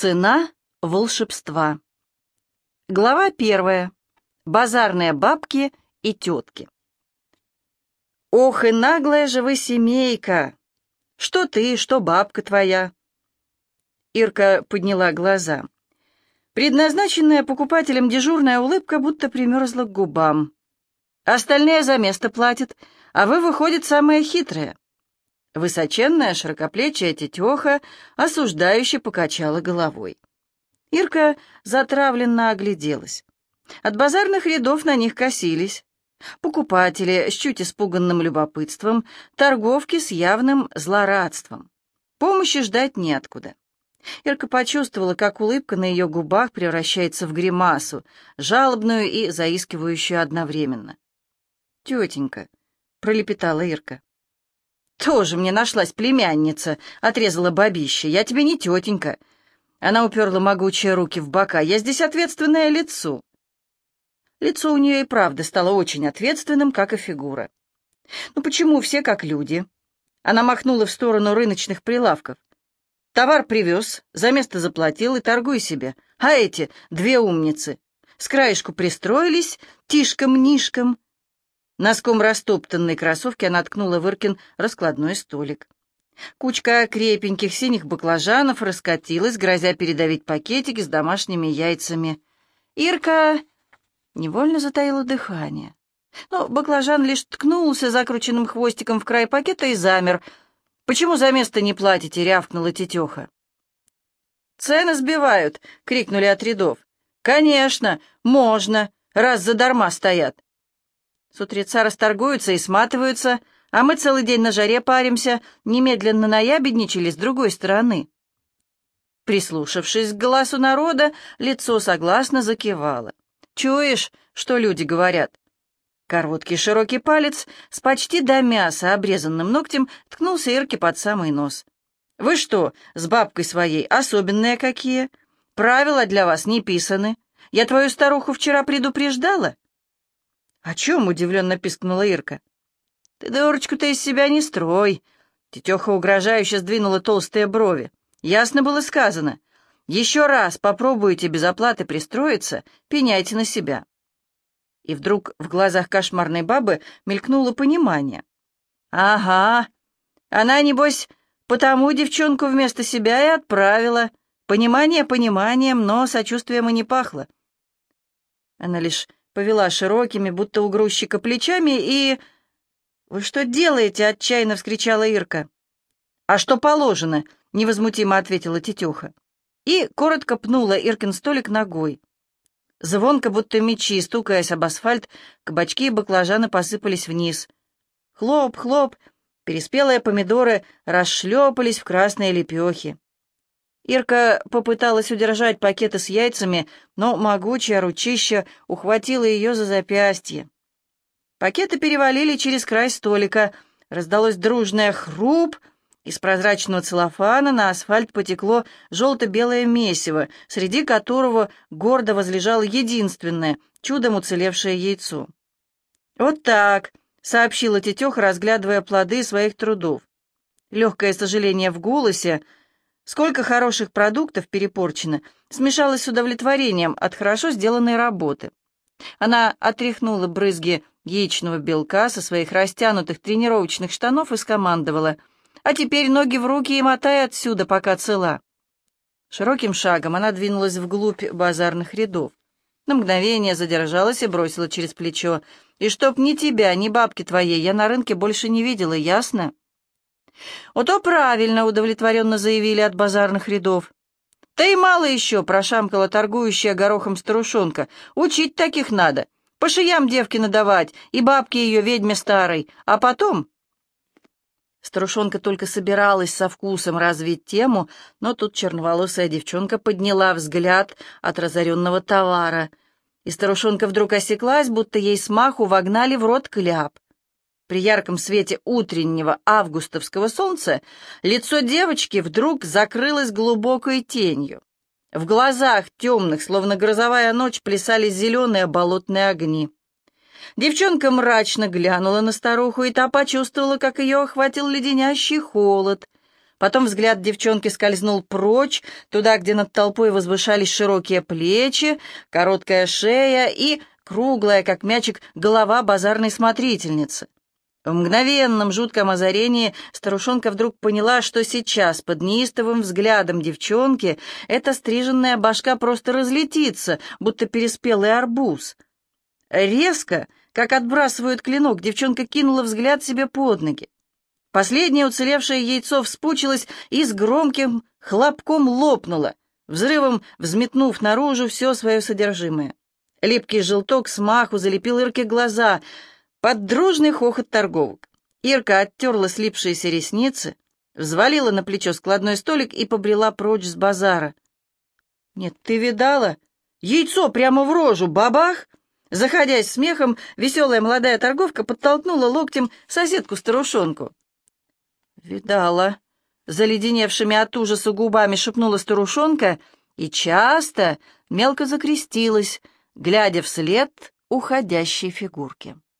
Цена волшебства. Глава 1. Базарные бабки и тетки. «Ох и наглая же вы семейка! Что ты, что бабка твоя!» Ирка подняла глаза. Предназначенная покупателям дежурная улыбка будто примерзла к губам. «Остальные за место платят, а вы, выходит, самые хитрые». Высоченная, широкоплечья тетеха осуждающе покачала головой. Ирка затравленно огляделась. От базарных рядов на них косились. Покупатели с чуть испуганным любопытством, торговки с явным злорадством. Помощи ждать неоткуда. Ирка почувствовала, как улыбка на ее губах превращается в гримасу, жалобную и заискивающую одновременно. «Тетенька», — пролепетала Ирка. «Тоже мне нашлась племянница», — отрезала бабища. «Я тебе не тетенька». Она уперла могучие руки в бока. «Я здесь ответственное лицо». Лицо у нее и правда стало очень ответственным, как и фигура. «Ну почему все как люди?» Она махнула в сторону рыночных прилавков. «Товар привез, за место заплатил и торгуй себе. А эти две умницы с краешку пристроились, тишком-нишком». Носком растоптанной кроссовки она ткнула в Иркин раскладной столик. Кучка крепеньких синих баклажанов раскатилась, грозя передавить пакетики с домашними яйцами. Ирка невольно затаила дыхание. Но баклажан лишь ткнулся закрученным хвостиком в край пакета и замер. «Почему за место не платите?» — рявкнула тетеха. «Цены сбивают!» — крикнули от рядов. «Конечно, можно, раз задарма стоят. С утреца расторгуются и сматываются, а мы целый день на жаре паримся», немедленно наябедничали с другой стороны. Прислушавшись к голосу народа, лицо согласно закивало. «Чуешь, что люди говорят?» Короткий широкий палец с почти до мяса обрезанным ногтем ткнулся Ирке под самый нос. «Вы что, с бабкой своей особенные какие? Правила для вас не писаны. Я твою старуху вчера предупреждала?» «О чем?» — удивленно пискнула Ирка. «Ты, дурочку-то, из себя не строй!» Тетеха угрожающе сдвинула толстые брови. «Ясно было сказано. Еще раз попробуете без оплаты пристроиться, пеняйте на себя». И вдруг в глазах кошмарной бабы мелькнуло понимание. «Ага, она, небось, потому девчонку вместо себя и отправила. Понимание пониманием, но сочувствием и не пахло». Она лишь повела широкими, будто у грузчика, плечами и... «Вы что делаете?» — отчаянно вскричала Ирка. «А что положено?» — невозмутимо ответила тетеха. И коротко пнула Иркин столик ногой. Звонко, будто мечи, стукаясь об асфальт, кабачки и баклажаны посыпались вниз. Хлоп, хлоп, переспелые помидоры расшлепались в красные лепехи. Ирка попыталась удержать пакеты с яйцами, но могучее ручище ухватило ее за запястье. Пакеты перевалили через край столика, раздалось дружное хруп, из прозрачного целлофана на асфальт потекло желто-белое месиво, среди которого гордо возлежало единственное, чудом уцелевшее яйцо. «Вот так», — сообщила тетеха, разглядывая плоды своих трудов. Легкое сожаление в голосе, сколько хороших продуктов перепорчено, смешалось с удовлетворением от хорошо сделанной работы. Она отряхнула брызги яичного белка со своих растянутых тренировочных штанов и скомандовала: «А теперь ноги в руки и мотай отсюда, пока цела». Широким шагом она двинулась вглубь базарных рядов. На мгновение задержалась и бросила через плечо: «И чтоб ни тебя, ни бабки твоей я на рынке больше не видела, ясно?» «О, то правильно», — удовлетворенно заявили от базарных рядов. «Да и мало еще», — прошамкала торгующая горохом старушонка. «Учить таких надо, по шеям девки надавать и бабке ее ведьме старой, а потом...» Старушонка только собиралась со вкусом развить тему, но тут черноволосая девчонка подняла взгляд от разоренного товара, и старушонка вдруг осеклась, будто ей смаху вогнали в рот кляп. При ярком свете утреннего августовского солнца лицо девочки вдруг закрылось глубокой тенью. В глазах темных, словно грозовая ночь, плясали зеленые болотные огни. Девчонка мрачно глянула на старуху, и та почувствовала, как ее охватил леденящий холод. Потом взгляд девчонки скользнул прочь, туда, где над толпой возвышались широкие плечи, короткая шея и круглая, как мячик, голова базарной смотрительницы. В мгновенном жутком озарении старушонка вдруг поняла, что сейчас под неистовым взглядом девчонки эта стриженная башка просто разлетится, будто переспелый арбуз. Резко, как отбрасывают клинок, девчонка кинула взгляд себе под ноги. Последнее уцелевшее яйцо вспучилось и с громким хлопком лопнуло, взрывом взметнув наружу все свое содержимое. Липкий желток смаху залепил Ирке глаза под дружный хохот торговок. Ирка оттерла слипшиеся ресницы, взвалила на плечо складной столик и побрела прочь с базара. «Нет, ты видала? Яйцо прямо в рожу! Бабах!» Заходясь смехом, веселая молодая торговка подтолкнула локтем соседку-старушонку. «Видала», — заледеневшими от ужаса губами шепнула старушонка и часто мелко закрестилась, глядя вслед уходящей фигурке.